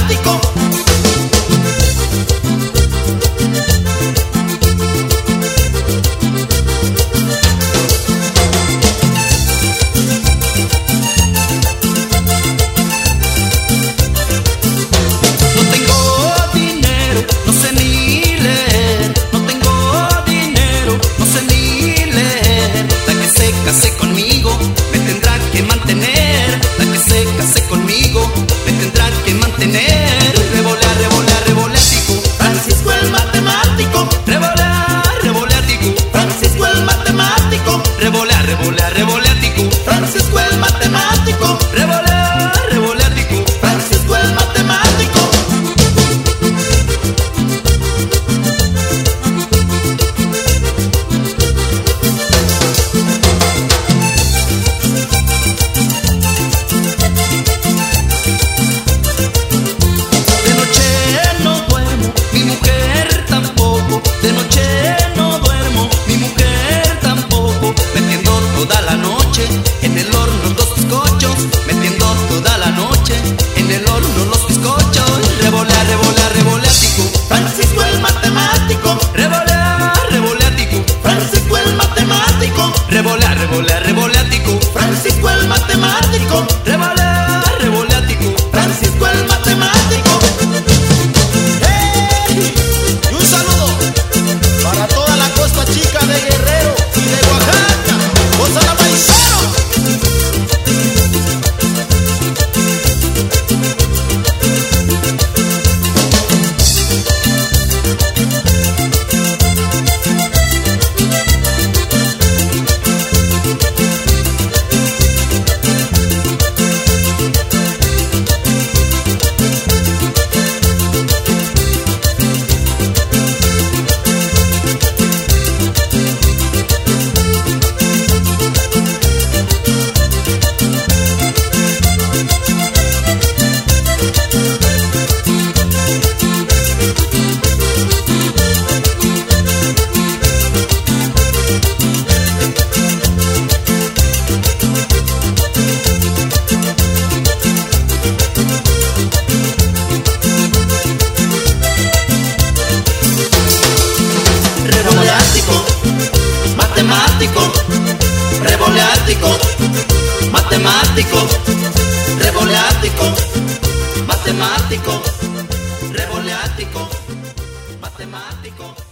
matemático. No tengo dinero, no sé ni leer. No tengo dinero, no sé ni leer. La que se case conmigo me tendrá que mantener. La que se case conmigo me tendrá que mantener. Revolear, revolear, revoleatico, Francisco el matemático. Revolear, revoleatico, Francisco el matemático. Revolear, revolear, revoleatico, Francisco el matemático. Revolear, revoleatico, Francisco el matemático. De noche no duermo, mi mujer tampoco. De noche no duermo, mi mujer tampoco. Metiendo toda la noche en el horno los bizcochos. Metiendo toda la noche en el horno los bizcochos. Revolear, revolear, revoleatico, Francisco el matemático. Revolear, revoleatico, Francisco el matemático. Revolear, revolear, revoleatico, Francisco el matemático. Revolear, revoleatico, Francisco el matemático. ¡Hey! Y un saludo para toda la costa chica de Guerrero y de Oaxaca. ¡Gózala, paisano! Revoleático, matemático, revoleático, matemático, revoleático, matemático, revoleático, matemático.